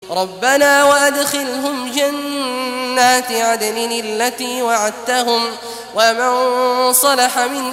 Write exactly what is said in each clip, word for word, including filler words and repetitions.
ربنا وأدخلهم جنات عدن التي وعدتهم ومن صلح من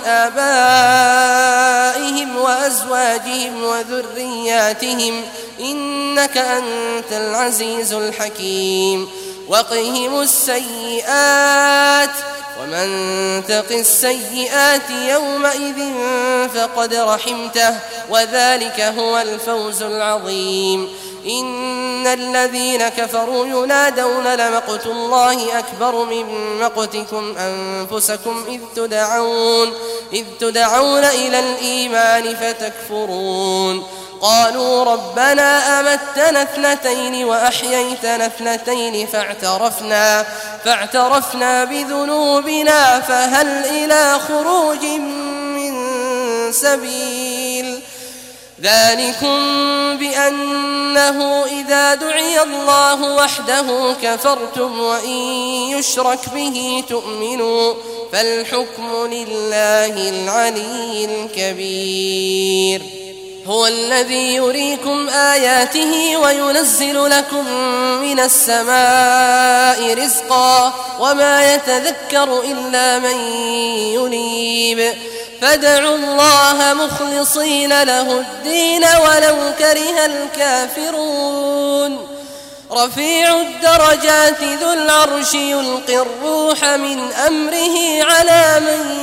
آبائهم وأزواجهم وذرياتهم إنك أنت العزيز الحكيم وقهم السيئات ومن تق السيئات يومئذ فقد رحمته وذلك هو الفوز العظيم إن الذين كفروا ينادون لمقت الله أكبر من مقتكم أنفسكم إذ تدعون, إذ تدعون إلى الإيمان فتكفرون قالوا ربنا أمتنا اثنتين وأحييتنا اثنتين فاعترفنا, فاعترفنا بذنوبنا فهل إلى خروج من سبيل ذلكم بأنه إذا دعي الله وحده كفرتم وإن يشرك به تؤمنوا فالحكم لله العلي الكبير هو الذي يريكم آياته وينزل لكم من السماء رزقا وما يتذكر إلا من ينيب فادعوا الله مخلصين له الدين ولو كره الكافرون رفيع الدرجات ذو العرش يلقي الروح من أمره على من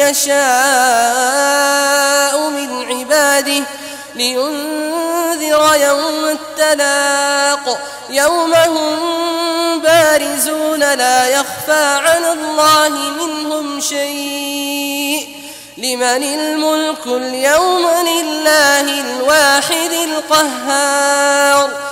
يشاء من عباده لينذر يوم التلاق يوم هم بارزون لا يخفى على الله منهم شيء لمن الملك اليوم لله الواحد القهار